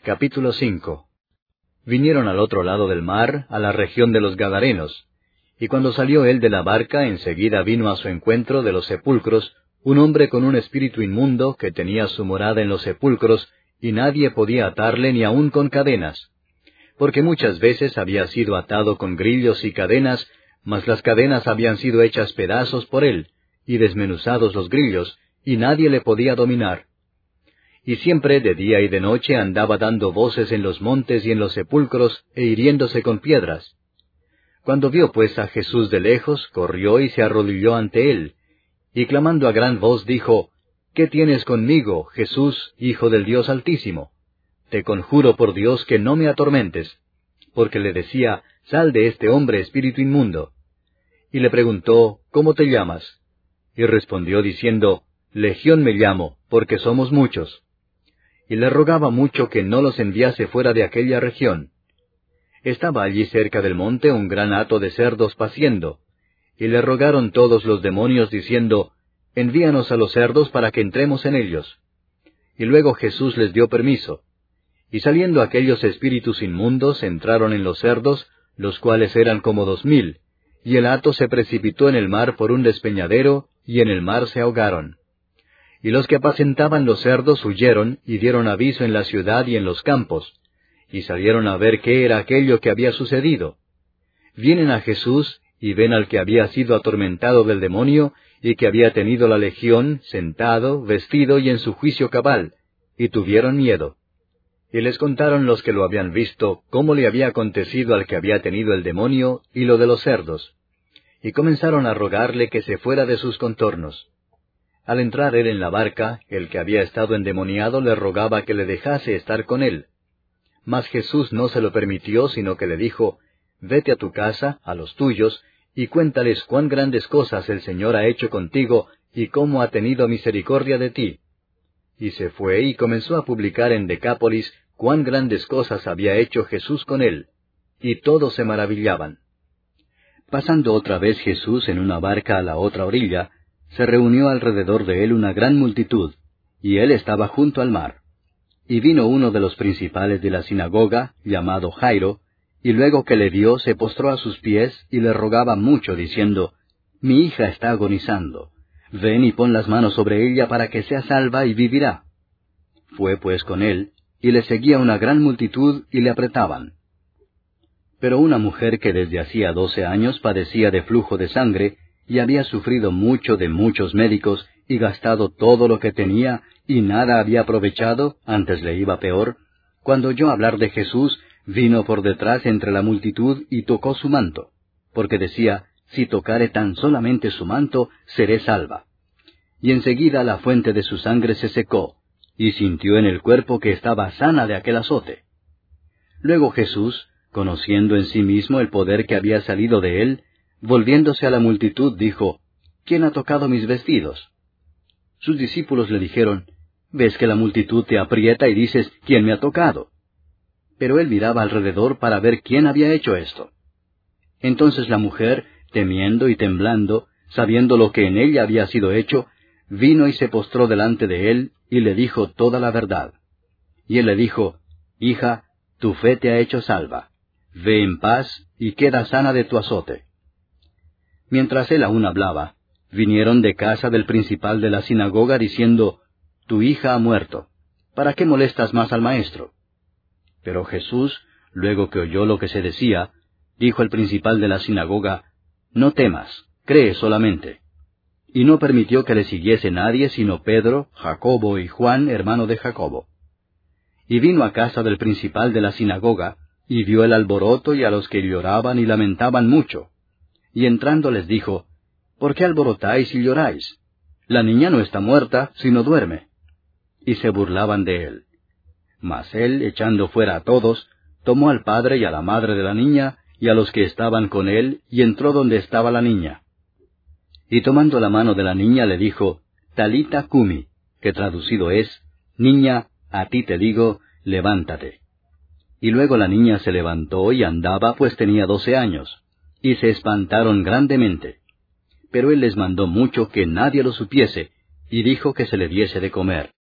Capítulo 5. Vinieron al otro lado del mar, a la región de los Gadarenos, y cuando salió él de la barca, enseguida vino a su encuentro de los sepulcros un hombre con un espíritu inmundo que tenía su morada en los sepulcros, y nadie podía atarle ni aun con cadenas, porque muchas veces había sido atado con grillos y cadenas, mas las cadenas habían sido hechas pedazos por él, y desmenuzados los grillos, y nadie le podía dominar. Y siempre de día y de noche andaba dando voces en los montes y en los sepulcros, e hiriéndose con piedras. Cuando vio pues a Jesús de lejos, corrió y se arrodilló ante él, y clamando a gran voz dijo, ¿Qué tienes conmigo, Jesús, Hijo del Dios Altísimo? Te conjuro por Dios que no me atormentes. Porque le decía, Sal de este hombre, espíritu inmundo. Y le preguntó, ¿Cómo te llamas? Y respondió diciendo, Legión me llamo, porque somos muchos. Y le rogaba mucho que no los enviase fuera de aquella región. Estaba allí cerca del monte un gran hato de cerdos paciendo, y le rogaron todos los demonios diciendo, Envíanos a los cerdos para que entremos en ellos. Y luego Jesús les dio permiso. Y saliendo aquellos espíritus inmundos entraron en los cerdos, los cuales eran como 2000, y el hato se precipitó en el mar por un despeñadero, y en el mar se ahogaron. Y los que apacentaban los cerdos huyeron, y dieron aviso en la ciudad y en los campos, y salieron a ver qué era aquello que había sucedido. Vienen a Jesús, y ven al que había sido atormentado del demonio, y que había tenido la legión, sentado, vestido y en su juicio cabal, y tuvieron miedo. Y les contaron los que lo habían visto, cómo le había acontecido al que había tenido el demonio, y lo de los cerdos. Y comenzaron a rogarle que se fuera de sus contornos. Al entrar él en la barca, el que había estado endemoniado le rogaba que le dejase estar con él. Mas Jesús no se lo permitió, sino que le dijo, Vete a tu casa, a los tuyos, y cuéntales cuán grandes cosas el Señor ha hecho contigo, y cómo ha tenido misericordia de ti. Y se fue y comenzó a publicar en Decápolis cuán grandes cosas había hecho Jesús con él, y todos se maravillaban. Pasando otra vez Jesús en una barca a la otra orilla, se reunió alrededor de él una gran multitud, y él estaba junto al mar. Y vino uno de los principales de la sinagoga, llamado Jairo, y luego que le vio se postró a sus pies y le rogaba mucho, diciendo, Mi hija está agonizando, ven y pon las manos sobre ella para que sea salva y vivirá. Fue pues con él, y le seguía una gran multitud y le apretaban. Pero una mujer que desde hacía 12 años padecía de flujo de sangre, y había sufrido mucho de muchos médicos, y gastado todo lo que tenía, y nada había aprovechado, antes le iba peor, cuando oyó hablar de Jesús, vino por detrás entre la multitud y tocó su manto, porque decía, Si tocare tan solamente su manto, seré salva. Y enseguida la fuente de su sangre se secó, y sintió en el cuerpo que estaba sana de aquel azote. Luego Jesús, conociendo en sí mismo el poder que había salido de él, volviéndose a la multitud, dijo, ¿Quién ha tocado mis vestidos? Sus discípulos le dijeron, ¿Ves que la multitud te aprieta y dices, ¿quién me ha tocado? Pero él miraba alrededor para ver quién había hecho esto. Entonces la mujer, temiendo y temblando, sabiendo lo que en ella había sido hecho, vino y se postró delante de él, y le dijo toda la verdad. Y él le dijo, Hija, tu fe te ha hecho salva. Ve en paz, y queda sana de tu azote. Mientras él aún hablaba, vinieron de casa del principal de la sinagoga diciendo, Tu hija ha muerto. ¿Para qué molestas más al maestro? Pero Jesús, luego que oyó lo que se decía, dijo al principal de la sinagoga, No temas, cree solamente. Y no permitió que le siguiese nadie sino Pedro, Jacobo y Juan, hermano de Jacobo. Y vino a casa del principal de la sinagoga, y vio el alboroto y a los que lloraban y lamentaban mucho. Y entrando les dijo, ¿Por qué alborotáis y lloráis? La niña no está muerta, sino duerme. Y se burlaban de él. Mas él, echando fuera a todos, tomó al padre y a la madre de la niña, y a los que estaban con él, y entró donde estaba la niña. Y tomando la mano de la niña le dijo, Talita cumi, que traducido es, Niña, a ti te digo, levántate. Y luego la niña se levantó y andaba, pues tenía 12 años. Y se espantaron grandemente. Pero él les mandó mucho que nadie lo supiese, y dijo que se le diese de comer.